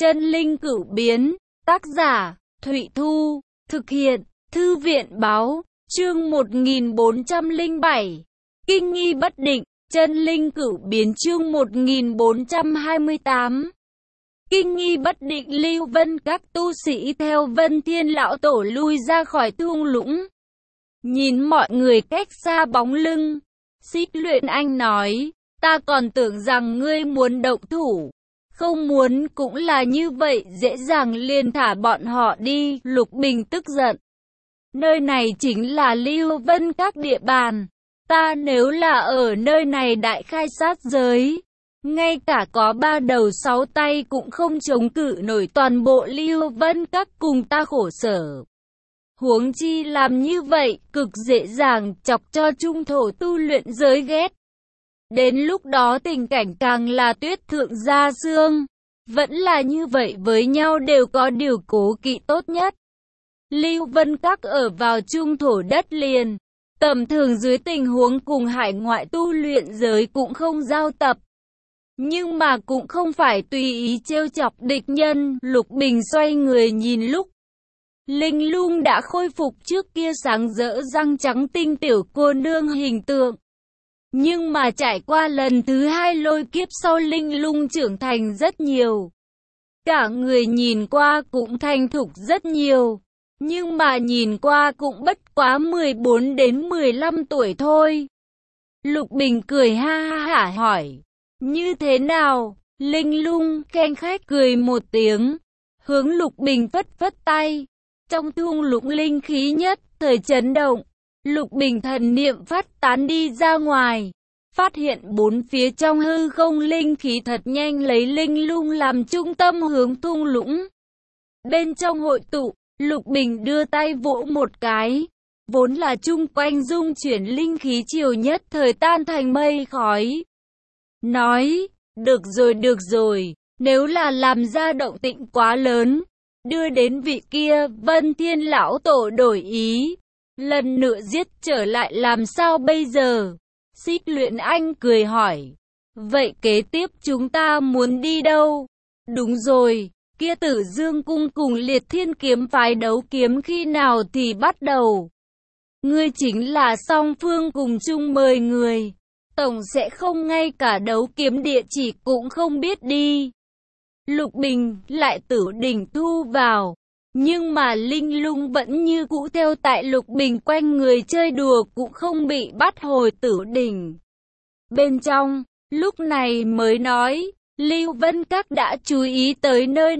Chân linh cửu biến, tác giả, Thụy Thu, thực hiện, Thư viện báo, chương 1407, Kinh nghi bất định, chân linh cửu biến chương 1428. Kinh nghi bất định. Lưu Vân các tu sĩ theo Vân Thiên Lão Tổ lui ra khỏi thung lũng. Nhìn mọi người cách xa bóng lưng, Xích Luyện Anh nói, ta còn tưởng rằng ngươi muốn động thủ. Không muốn cũng là như vậy, dễ dàng liền thả bọn họ đi. Lục Bình tức giận. Nơi này chính là Lưu Vân các địa bàn. Ta nếu là ở nơi này đại khai sát giới, ngay cả có 3 đầu 6 tay cũng không chống cự nổi toàn bộ Lưu Vân các cùng ta khổ sở. Huống chi làm như vậy, cực dễ dàng chọc cho trung thổ tu luyện giới ghét. Đến lúc đó tình cảnh càng là tuyết thượng gia xương. Vẫn là như vậy, với nhau đều có điều cố kỵ tốt nhất. Lưu Vân các ở vào trung thổ đất liền. Tầm thường dưới tình huống cùng hải ngoại tu luyện giới cũng không giao tập. Nhưng mà cũng không phải tùy ý trêu chọc địch nhân. Lục Bình xoay người nhìn lúc Linh Lung đã khôi phục trước kia sáng rỡ răng trắng tinh tiểu cô nương hình tượng. Nhưng mà trải qua lần thứ 2 lôi kiếp sau, Linh Lung trưởng thành rất nhiều. Cả người nhìn qua cũng thành thục rất nhiều. Nhưng mà nhìn qua cũng bất quá 14 đến 15 tuổi thôi. Lục Bình cười ha hả hỏi, như thế nào? Linh Lung khen khách cười một tiếng, hướng Lục Bình phất phất tay. Trong thung lũng linh khí nhất thời chấn động. Lục Bình thần niệm phát tán đi ra ngoài, phát hiện bốn phía trong hư không linh khí thật nhanh, lấy Linh Lung làm trung tâm hướng thung lũng bên trong hội tụ. Lục Bình đưa tay vỗ một cái, vốn là chung quanh dung chuyển linh khí chiều nhất thời tan thành mây khói. Nói, được rồi, nếu là làm ra động tĩnh quá lớn, đưa đến vị kia Vân Thiên Lão Tổ đổi ý, lần nữa giết trở lại làm sao bây giờ? Xích Luyện Anh cười hỏi, vậy kế tiếp chúng ta muốn đi đâu? Đúng rồi, kia Tử Dương Cung cùng Liệt Thiên Kiếm phái đấu kiếm khi nào thì bắt đầu? Ngươi chính là song phương cùng chung mời người, tổng sẽ không ngay cả đấu kiếm địa chỉ cũng không biết đi. Lục Bình lại Tử Đỉnh thu vào, nhưng mà Linh Lung vẫn như cũ theo tại Lục Bình quanh người chơi đùa, cũng không bị bắt hồi Tử Đỉnh. Bên trong, lúc này mới nói, Lưu Vân các đã chú ý tới nơi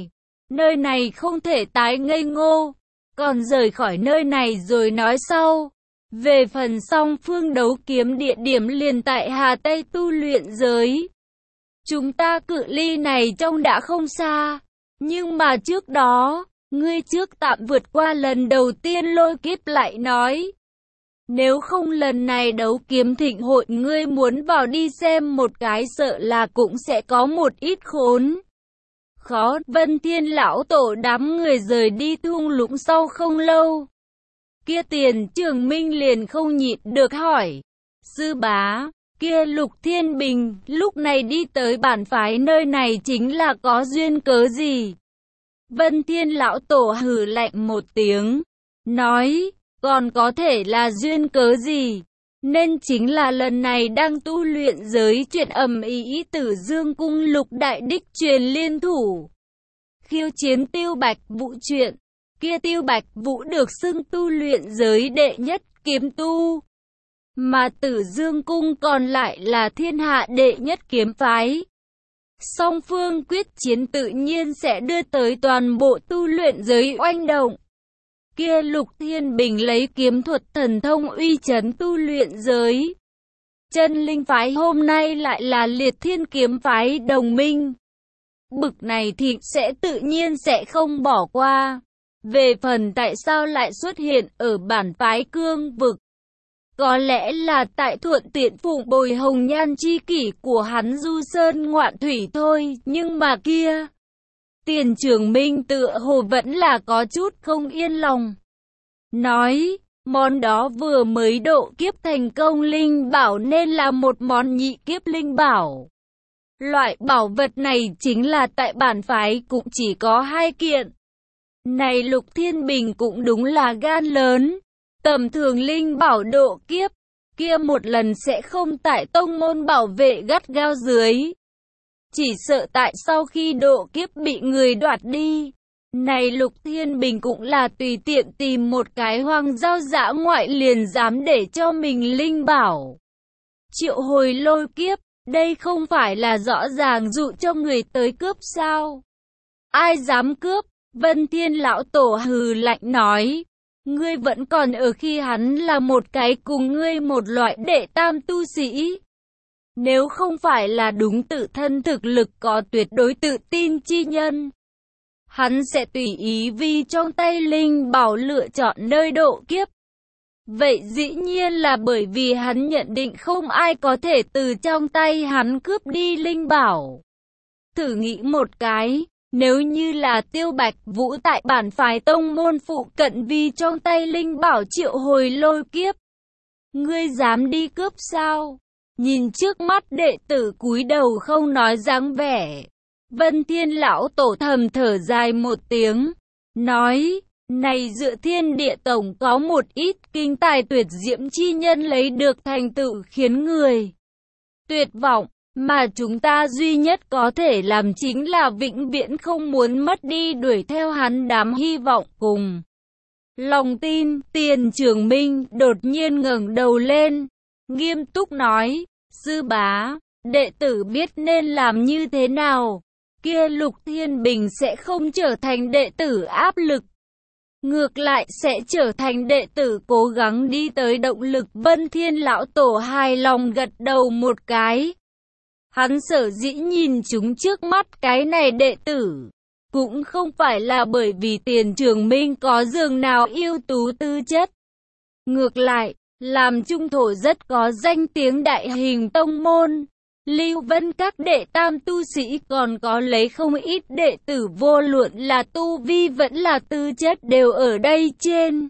này không thể tái ngây ngô, còn rời khỏi nơi này rồi nói sau. Về phần song phương đấu kiếm địa điểm liền tại Hà Tây tu luyện giới. Chúng ta cự ly này trông đã không xa, nhưng mà trước đó, ngươi trước tạm vượt qua lần đầu tiên lôi kiếp lại nói. Nếu không lần này đấu kiếm thịnh hội ngươi muốn vào đi xem một cái, sợ là cũng sẽ có một ít khốn khó. Vân Thiên Lão Tổ đám người rời đi thung lũng sau không lâu. Kia Tiền Trường Minh liền không nhịn được hỏi, sư bá, kia Lục Thiên Bình lúc này đi tới bản phái nơi này chính là có duyên cớ gì? Vân Thiên Lão Tổ hừ lạnh một tiếng, nói, còn có thể là duyên cớ gì? Nên chính là lần này đang tu luyện giới chuyện ầm ĩ, Tử Dương Cung Lục Đại Đích truyền liên thủ khiêu chiến Tiêu Bạch Vũ chuyện. Kia Tiêu Bạch Vũ được xưng tu luyện giới đệ nhất kiếm tu, mà Tử Dương Cung còn lại là thiên hạ đệ nhất kiếm phái. Song phương quyết chiến tự nhiên sẽ đưa tới toàn bộ tu luyện giới oanh động. Kia Lục Thiên Bình lấy kiếm thuật thần thông uy chấn tu luyện giới. Chân linh phái hôm nay lại là Liệt Thiên kiếm phái đồng minh. Bực này thì sẽ tự nhiên sẽ không bỏ qua. Về phần tại sao lại xuất hiện ở bản phái cương vực, có lẽ là tại thuận tiện phụng bồi hồng nhan chi kỷ của hắn du sơn ngoạn thủy thôi. Nhưng mà kia Tiền Trường Minh tựa hồ vẫn là có chút không yên lòng. Nói, món đó vừa mới độ kiếp thành công linh bảo nên là một món nhị kiếp linh bảo. Loại bảo vật này chính là tại bản phái cũng chỉ có 2 kiện. Này Lục Thiên Bình cũng đúng là gan lớn. Tầm thường linh bảo độ kiếp, kia một lần sẽ không tại tông môn bảo vệ gắt gao dưới. Chỉ sợ tại sau khi độ kiếp bị người đoạt đi. Này Lục Thiên Bình cũng là tùy tiện tìm một cái hoang giao dã ngoại liền dám để cho mình linh bảo. Triệu hồi lôi kiếp, đây không phải là rõ ràng dụ cho người tới cướp sao? Ai dám cướp? Vân Thiên lão tổ hừ lạnh nói. Ngươi vẫn còn ở khi hắn là một cái cùng ngươi một loại đệ tam tu sĩ. Nếu không phải là đúng tự thân thực lực có tuyệt đối tự tin chi nhân, hắn sẽ tùy ý vì trong tay linh bảo lựa chọn nơi độ kiếp. Vậy dĩ nhiên là bởi vì hắn nhận định không ai có thể từ trong tay hắn cướp đi linh bảo. Thử nghĩ một cái, nếu như là Tiêu Bạch Vũ tại bản phái tông môn phụ cận vì trong tay linh bảo triệu hồi lôi kiếp, ngươi dám đi cướp sao? Nhìn trước mắt đệ tử cúi đầu không nói dáng vẻ, Vân Thiên lão tổ thầm thở dài một tiếng, nói, này dựa thiên địa tổng có một ít kinh tài tuyệt diễm chi nhân lấy được thành tựu khiến người tuyệt vọng, mà chúng ta duy nhất có thể làm chính là vĩnh viễn không muốn mất đi đuổi theo hắn đám hy vọng cùng lòng tin. Tiền Trường Minh đột nhiên ngẩng đầu lên, nghiêm túc nói, sư bá, đệ tử biết nên làm như thế nào, kia Lục Thiên Bình sẽ không trở thành đệ tử áp lực, ngược lại sẽ trở thành đệ tử cố gắng đi tới động lực. Vân Thiên lão tổ hài lòng gật đầu một cái. Hắn sở dĩ nhìn chúng trước mắt cái này đệ tử, cũng không phải là bởi vì Tiền Trường Minh có dường nào ưu tú tư chất. Ngược lại, làm trung thổ rất có danh tiếng đại hình tông môn, Lưu Vân các đệ tam tu sĩ còn có lấy không ít đệ tử vô luận là tu vi vẫn là tư chất đều ở đây trên.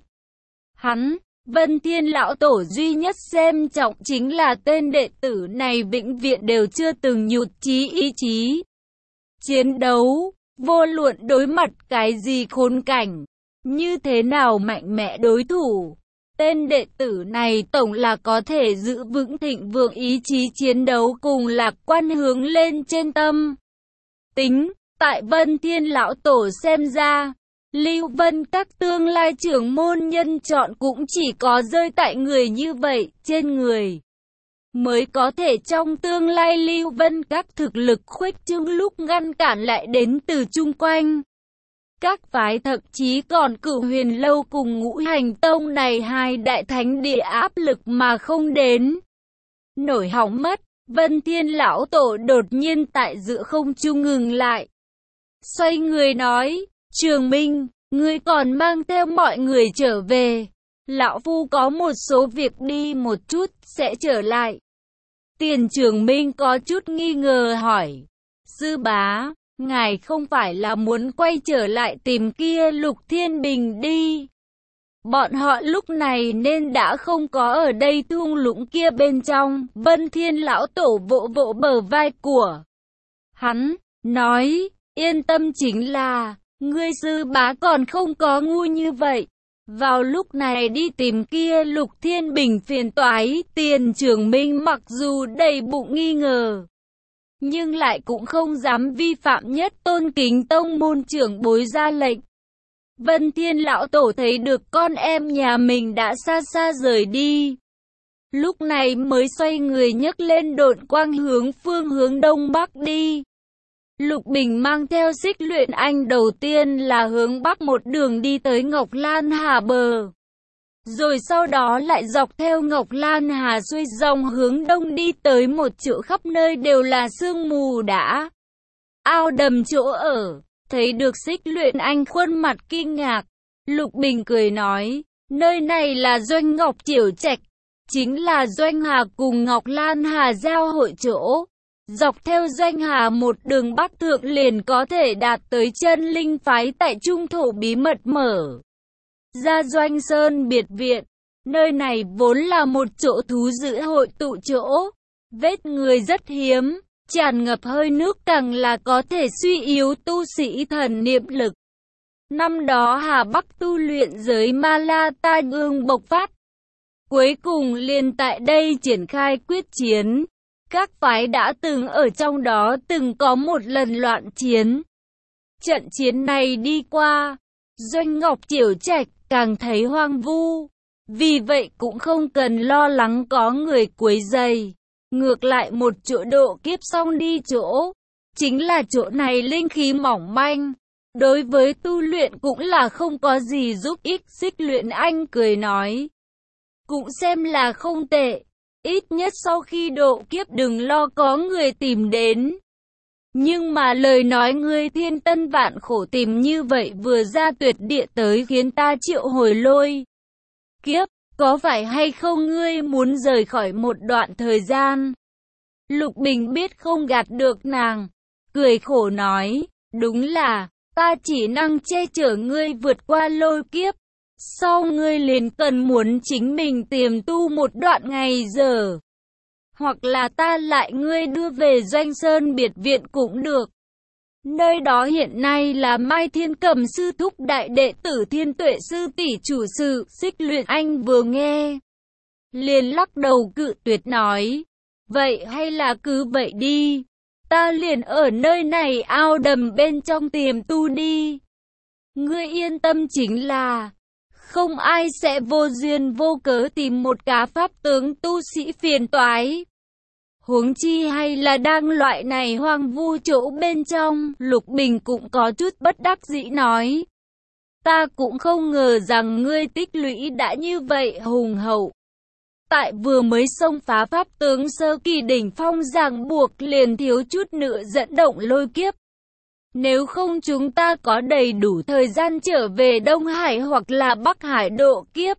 Hắn, Vân Thiên lão tổ duy nhất xem trọng chính là tên đệ tử này vĩnh viễn đều chưa từng nhụt chí ý chí chiến đấu, vô luận đối mặt cái gì khốn cảnh, như thế nào mạnh mẽ đối thủ. Tên đệ tử này tổng là có thể giữ vững thịnh vượng ý chí chiến đấu cùng lạc quan hướng lên trên tâm tính. Tại Vân Thiên lão tổ xem ra, Lưu Vân các tương lai trưởng môn nhân chọn cũng chỉ có rơi tại người như vậy, trên người mới có thể trong tương lai Lưu Vân các thực lực khuếch trương lúc ngăn cản lại đến từ chung quanh. Các phái thậm chí còn Cửu Huyền Lâu cùng Ngũ Hành Tông này hai đại thánh địa áp lực mà không đến nổi hỏng mất. Vân Thiên lão tổ đột nhiên tại giữa không trung ngừng lại, xoay người nói, Trường Minh, ngươi còn mang theo mọi người trở về, lão phu có một số việc đi một chút, sẽ trở lại. Tiền Trường Minh có chút nghi ngờ hỏi, sư bá, ngài không phải là muốn quay trở lại tìm kia Lục Thiên Bình đi? Bọn họ lúc này nên đã không có ở đây thung lũng kia bên trong. Vân Thiên lão tổ vỗ vỗ bờ vai của hắn, nói, yên tâm, chính là ngươi sư bá còn không có ngu như vậy. Vào lúc này đi tìm kia Lục Thiên Bình phiền toái. Tiền Trường Minh mặc dù đầy bụng nghi ngờ, nhưng lại cũng không dám vi phạm nhất tôn kính tông môn trưởng bối ra lệnh. Vân Thiên lão tổ thấy được con em nhà mình đã xa xa rời đi, lúc này mới xoay người nhấc lên độn quang hướng phương hướng đông bắc đi. Lục Bình mang theo Xích Luyện Anh đầu tiên là hướng bắc một đường đi tới Ngọc Lan Hà bờ, rồi sau đó lại dọc theo Ngọc Lan Hà xuôi dòng hướng đông đi tới một chỗ khắp nơi đều là sương mù đã ao đầm chỗ ở. Thấy được Xích Luyện Anh khuôn mặt kinh ngạc, Lục Bình cười nói, nơi này là Doanh Ngọc Triểu Trạch, chính là Doanh Hà cùng Ngọc Lan Hà giao hội chỗ. Dọc theo Doanh Hà một đường bắc thượng liền có thể đạt tới chân linh phái tại trung thổ bí mật mở ra Doanh Sơn biệt viện. Nơi này vốn là một chỗ thú dữ hội tụ chỗ, vết người rất hiếm, tràn ngập hơi nước càng là có thể suy yếu tu sĩ thần niệm lực. Năm đó Hà Bắc tu luyện giới Ma La tai ương bộc phát. Cuối cùng liền tại đây triển khai quyết chiến. Các phái đã từng ở trong đó từng có một lần loạn chiến. Trận chiến này đi qua, Doanh Ngọc Triều Trạch càng thấy hoang vu. Vì vậy cũng không cần lo lắng có người quấy rầy. Ngược lại một chỗ độ kiếp xong đi chỗ. Chính là chỗ này linh khí mỏng manh. Đối với tu luyện cũng là không có gì giúp ích. Xích Luyện Anh cười nói. Cũng xem là không tệ. Ít nhất sau khi độ kiếp đừng lo có người tìm đến. Nhưng mà lời nói ngươi thiên tân vạn khổ tìm như vậy vừa ra tuyệt địa tới khiến ta triệu hồi lôi kiếp. Có phải hay không ngươi muốn rời khỏi một đoạn thời gian? Lục Bình biết không gạt được nàng. Cười khổ nói. Đúng là, ta chỉ năng che chở ngươi vượt qua lôi kiếp. Sau ngươi liền cần muốn chính mình tiềm tu một đoạn ngày giờ. Hoặc là ta lại ngươi đưa về Doanh Sơn biệt viện cũng được. Nơi đó hiện nay là Mai Thiên Cầm sư thúc đại đệ tử Thiên Tuệ sư tỷ chủ sự. Xích Luyện Anh vừa nghe, liền lắc đầu cự tuyệt nói. Vậy hay là cứ vậy đi. Ta liền ở nơi này ao đầm bên trong tiềm tu đi. Ngươi yên tâm chính là không ai sẽ vô duyên vô cớ tìm một cá pháp tướng tu sĩ phiền toái. Huống chi hay là đang loại này hoang vu chỗ bên trong. Lục Bình cũng có chút bất đắc dĩ nói. Ta cũng không ngờ rằng ngươi tích lũy đã như vậy hùng hậu. Tại vừa mới xông phá pháp tướng sơ kỳ đỉnh phong ràng buộc liền thiếu chút nữa dẫn động lôi kiếp. Nếu không chúng ta có đầy đủ thời gian trở về Đông Hải hoặc là Bắc Hải độ kiếp.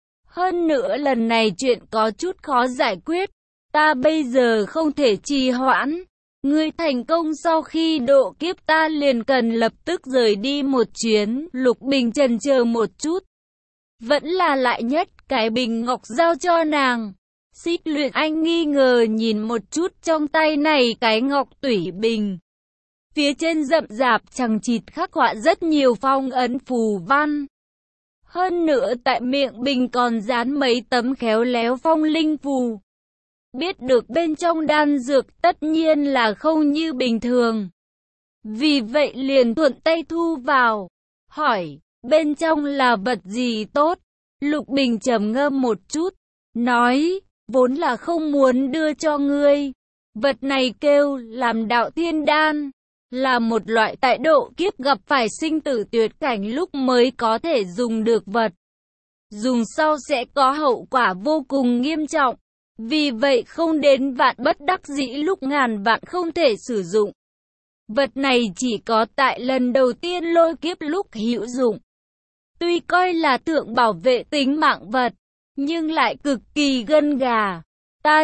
Hơn nữa lần này chuyện có chút khó giải quyết. Ta bây giờ không thể trì hoãn. Ngươi thành công sau khi độ kiếp ta liền cần lập tức rời đi một chuyến. Lục Bình chần chờ một chút. Vẫn là lại nhất cái bình ngọc giao cho nàng. Xích Luyện Anh nghi ngờ nhìn một chút trong tay này cái ngọc tủy bình. Phía trên rậm rạp chằng chịt khắc họa rất nhiều phong ấn phù văn. Hơn nữa tại miệng bình còn dán mấy tấm khéo léo phong linh phù. Biết được bên trong đan dược tất nhiên là không như bình thường. Vì vậy liền thuận tay thu vào. Hỏi, bên trong là vật gì tốt? Lục Bình trầm ngâm một chút. Nói, vốn là không muốn đưa cho ngươi. Vật này kêu làm đạo thiên đan. Là một loại tại độ kiếp gặp phải sinh tử tuyệt cảnh lúc mới có thể dùng được vật. Dùng sau sẽ có hậu quả vô cùng nghiêm trọng. Vì vậy không đến vạn bất đắc dĩ lúc ngàn vạn không thể sử dụng. Vật này chỉ có tại lần đầu tiên lôi kiếp lúc hữu dụng. Tuy coi là tượng bảo vệ tính mạng vật, nhưng lại cực kỳ gân gà. Ta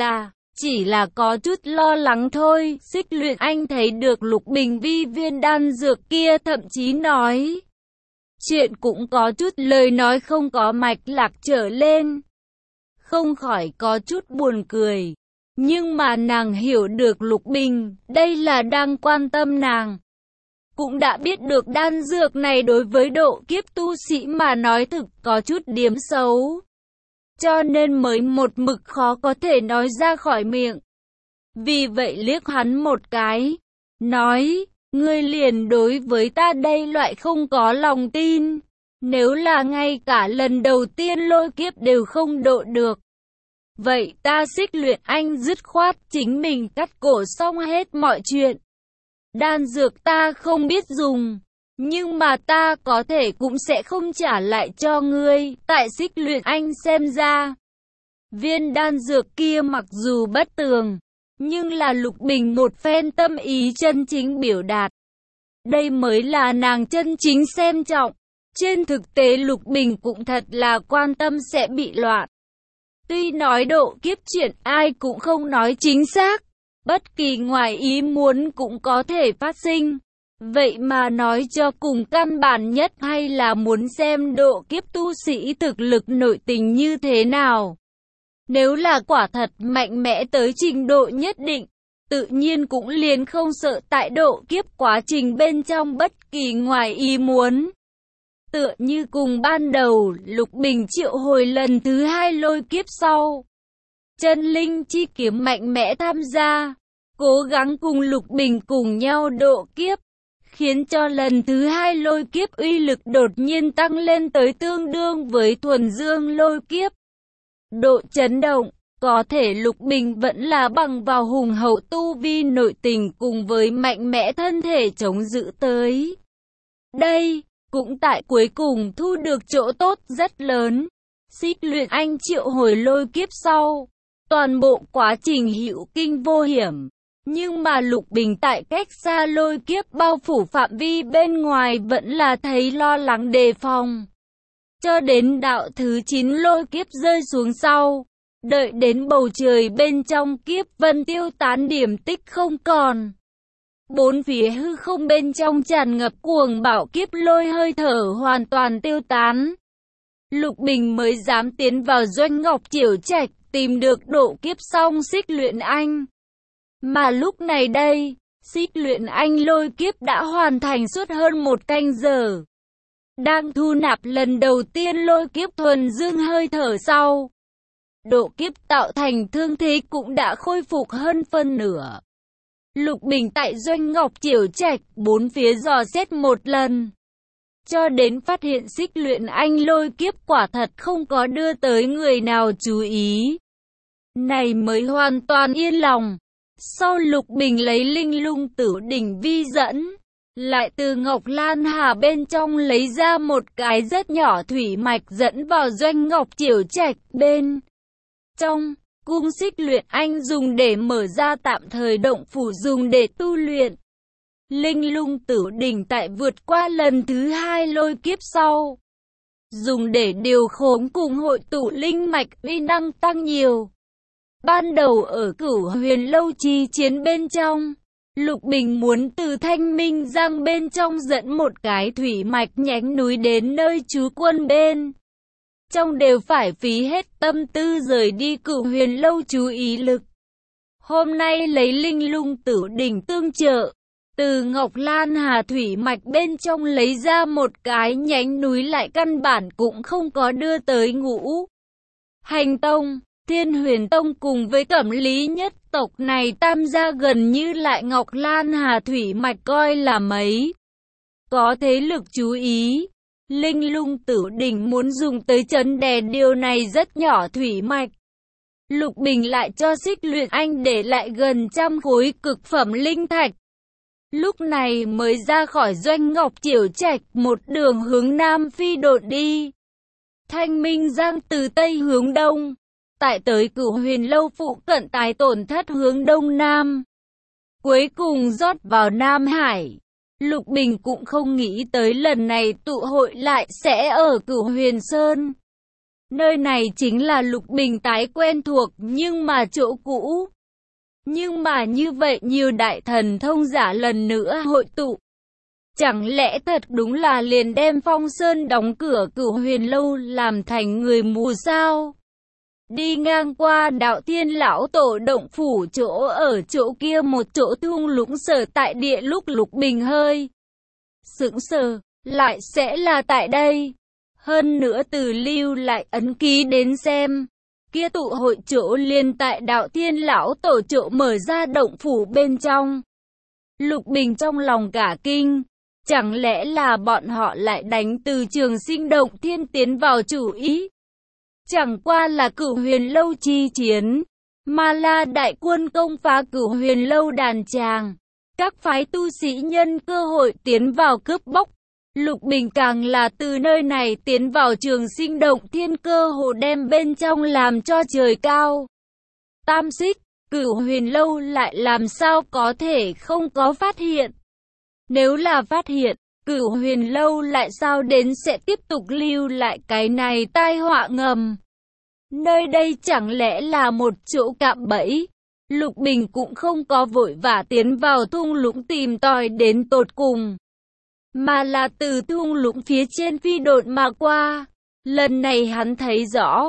chỉ là có chút lo lắng thôi. Xích Luyện Anh thấy được Lục Bình vi viên đan dược kia thậm chí nói. Chuyện cũng có chút lời nói không có mạch lạc trở lên. Không khỏi có chút buồn cười. Nhưng mà nàng hiểu được Lục Bình, đây là đang quan tâm nàng. Cũng đã biết được đan dược này đối với độ kiếp tu sĩ mà nói thực có chút điểm xấu. Cho nên mới một mực khó có thể nói ra khỏi miệng. Vì vậy liếc hắn một cái. Nói, ngươi liền đối với ta đây loại không có lòng tin. Nếu là ngay cả lần đầu tiên lôi kiếp đều không độ được. Vậy ta Xích Luyện Anh dứt khoát chính mình cắt cổ xong hết mọi chuyện. Đan dược ta không biết dùng. Nhưng mà ta có thể cũng sẽ không trả lại cho ngươi. Tại Xích Luyện Anh xem ra, viên đan dược kia mặc dù bất tường, nhưng là Lục Bình một phen tâm ý chân chính biểu đạt. Đây mới là nàng chân chính xem trọng. Trên thực tế Lục Bình cũng thật là quan tâm sẽ bị loạn. Tuy nói độ kiếp chuyện ai cũng không nói chính xác, bất kỳ ngoài ý muốn cũng có thể phát sinh. Vậy mà nói cho cùng căn bản nhất hay là muốn xem độ kiếp tu sĩ thực lực nội tình như thế nào. Nếu là quả thật mạnh mẽ tới trình độ nhất định, tự nhiên cũng liền không sợ tại độ kiếp quá trình bên trong bất kỳ ngoài ý muốn. Tựa như cùng ban đầu, Lục Bình triệu hồi lần thứ 2 lôi kiếp sau. Chân linh chi kiếm mạnh mẽ tham gia, cố gắng cùng Lục Bình cùng nhau độ kiếp, khiến cho lần thứ 2 lôi kiếp uy lực đột nhiên tăng lên tới tương đương với thuần dương lôi kiếp. Độ chấn động, có thể Lục Bình vẫn là bằng vào hùng hậu tu vi nội tình cùng với mạnh mẽ thân thể chống giữ tới. Đây, cũng tại cuối cùng thu được chỗ tốt rất lớn. Xích Luyện Anh triệu hồi lôi kiếp sau, toàn bộ quá trình hữu kinh vô hiểm. Nhưng mà Lục Bình tại cách xa lôi kiếp bao phủ phạm vi bên ngoài vẫn là thấy lo lắng đề phòng. Cho đến đạo thứ 9 lôi kiếp rơi xuống sau, đợi đến bầu trời bên trong kiếp vân tiêu tán điểm tích không còn. Bốn phía hư không bên trong tràn ngập cuồng bạo kiếp lôi hơi thở hoàn toàn tiêu tán. Lục Bình mới dám tiến vào Doanh Ngọc Chiểu Trạch tìm được độ kiếp xong Xích Luyện Anh. Mà lúc này đây, Xích Luyện Anh lôi kiếp đã hoàn thành suốt hơn 1 canh giờ. Đang thu nạp lần đầu tiên lôi kiếp thuần dương hơi thở sau. Độ kiếp tạo thành thương thế cũng đã khôi phục hơn phân nửa. Lục Bình tại Doanh Ngọc Chiểu Trạch bốn phía dò xét một lần. Cho đến phát hiện Xích Luyện Anh lôi kiếp quả thật không có đưa tới người nào chú ý. Này mới hoàn toàn yên lòng. Sau Lục Bình lấy Linh Lung Tử Đỉnh vi dẫn, lại từ Ngọc Lan Hà bên trong lấy ra một cái rất nhỏ thủy mạch dẫn vào Doanh Ngọc Chiểu Trạch bên trong. Cung Xích Luyện Anh dùng để mở ra tạm thời động phủ dùng để tu luyện. Linh Lung Tử Đỉnh tại vượt qua lần thứ 2 lôi kiếp sau, dùng để điều khống cùng hội tụ linh mạch uy năng tăng nhiều. Ban đầu ở Cửu Huyền Lâu chi chiến bên trong, Lục Bình muốn từ Thanh Minh Giang bên trong dẫn một cái thủy mạch nhánh núi đến nơi trú quân bên trong đều phải phí hết tâm tư rời đi Cửu Huyền Lâu chú ý lực. Hôm nay lấy Linh Lung Tử Đỉnh tương trợ, từ Ngọc Lan Hà thủy mạch bên trong lấy ra một cái nhánh núi lại căn bản cũng không có đưa tới Ngũ Hành Tông, Thiên Huyền Tông cùng với Cẩm Lý nhất tộc này tam gia gần như lại Ngọc Lan Hà thủy mạch coi là mấy. Có thế lực chú ý. Linh Lung Tử Đỉnh muốn dùng tới chấn đè điều này rất nhỏ thủy mạch. Lục Bình lại cho Xích Luyện Anh để lại gần 100 khối cực phẩm linh thạch. Lúc này mới ra khỏi Doanh Ngọc Chiểu Trạch một đường hướng Nam phi độn đi. Thanh Minh Giang từ Tây hướng Đông, tại tới Cửu Huyền Lâu phụ cận tái tổn thất hướng Đông Nam. Cuối cùng rót vào Nam Hải. Lục Bình cũng không nghĩ tới lần này tụ hội lại sẽ ở Cửu Huyền Sơn. Nơi này chính là Lục Bình tái quen thuộc nhưng mà chỗ cũ. Nhưng mà như vậy nhiều đại thần thông giả lần nữa hội tụ. Chẳng lẽ thật đúng là liền đem Phong Sơn đóng cửa Cửu Huyền Lâu làm thành người mù sao? Đi ngang qua Đạo Thiên Lão Tổ động phủ chỗ ở chỗ kia một chỗ thung lũng sở tại địa lúc Lục Bình hơi sững sờ, lại sẽ là tại đây. Hơn nữa từ lưu lại ấn ký đến xem, kia tụ hội chỗ liền tại Đạo Thiên Lão Tổ chỗ mở ra động phủ bên trong. Lục Bình trong lòng cả kinh, chẳng lẽ là bọn họ lại đánh từ Trường Sinh Động Thiên tiến vào chủ ý? Chẳng qua là Cửu Huyền Lâu chi chiến, mà là đại quân công phá Cửu Huyền Lâu đàn tràng. Các phái tu sĩ nhân cơ hội tiến vào cướp bóc. Lục Bình càng là từ nơi này tiến vào Trường Sinh Động Thiên cơ hồ đem bên trong làm cho trời cao. Tam xích, Cửu Huyền Lâu lại làm sao có thể không có phát hiện? Nếu là phát hiện, Cửu Huyền Lâu lại sao đến sẽ tiếp tục lưu lại cái này tai họa ngầm? Nơi đây chẳng lẽ là một chỗ cạm bẫy? Lục Bình cũng không có vội vã tiến vào thung lũng tìm tòi đến tột cùng, mà là từ thung lũng phía trên phi độn mà qua. Lần này hắn thấy rõ,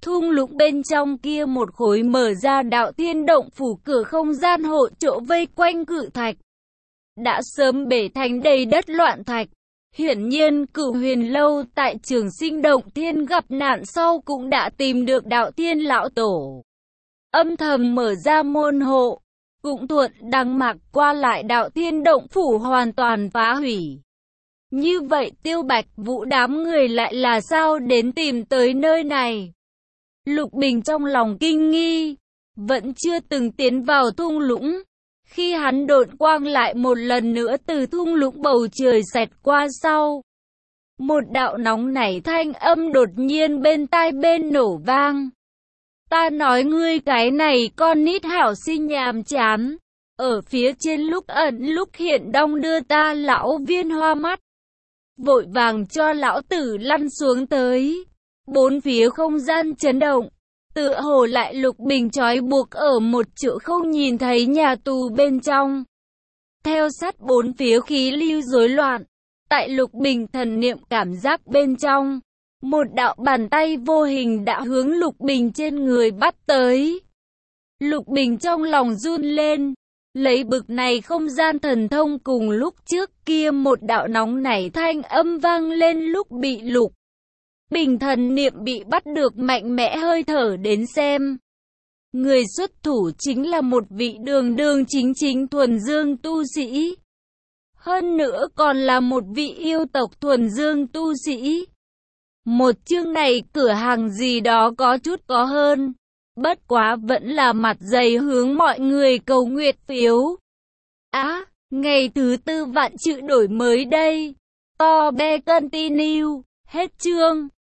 Thung lũng bên trong kia một khối mở ra đạo thiên động phủ, cửa không gian hộ chỗ vây quanh cự thạch đã sớm bể thành đầy đất loạn thạch. Hiển nhiên Cửu Huyền Lâu tại Trường Sinh Động Thiên gặp nạn sau cũng đã tìm được đạo thiên lão tổ, âm thầm mở ra môn hộ, cũng thuận đăng mạc qua lại đạo thiên động phủ hoàn toàn phá hủy. Như vậy Tiêu Bạch Vũ đám người lại là sao đến tìm tới nơi này? Lục Bình trong lòng kinh nghi, vẫn chưa từng tiến vào thung lũng. Khi hắn độn quang lại một lần nữa từ thung lũng bầu trời xẹt qua sau, một đạo nóng nảy thanh âm đột nhiên bên tai bên nổ vang. Ta nói ngươi cái này con nít hảo sinh nhàm chán, ở phía trên lúc ẩn lúc hiện đong đưa ta lão Viên hoa mắt. Vội vàng cho lão tử lăn xuống tới. Bốn phía không gian chấn động, tựa hồ lại Lục Bình trói buộc ở một chỗ không nhìn thấy nhà tù bên trong. Theo sát bốn phía khí lưu rối loạn, tại Lục Bình thần niệm cảm giác bên trong, một đạo bàn tay vô hình đã hướng Lục Bình trên người bắt tới. Lục Bình trong lòng run lên, lấy bực này không gian thần thông cùng lúc trước kia một đạo nóng nảy thanh âm vang lên lúc bị Lục Bình thần niệm bị bắt được mạnh mẽ hơi thở đến xem. Người xuất thủ chính là một vị đường đường chính chính thuần dương tu sĩ. Hơn nữa còn là một vị yêu tộc thuần dương tu sĩ. Một chương này cửa hàng gì đó có chút có hơn. Bất quá vẫn là mặt dày hướng mọi người cầu nguyện phiếu. Ngày thứ 4 vạn chữ đổi mới đây. To be continue. Hết chương.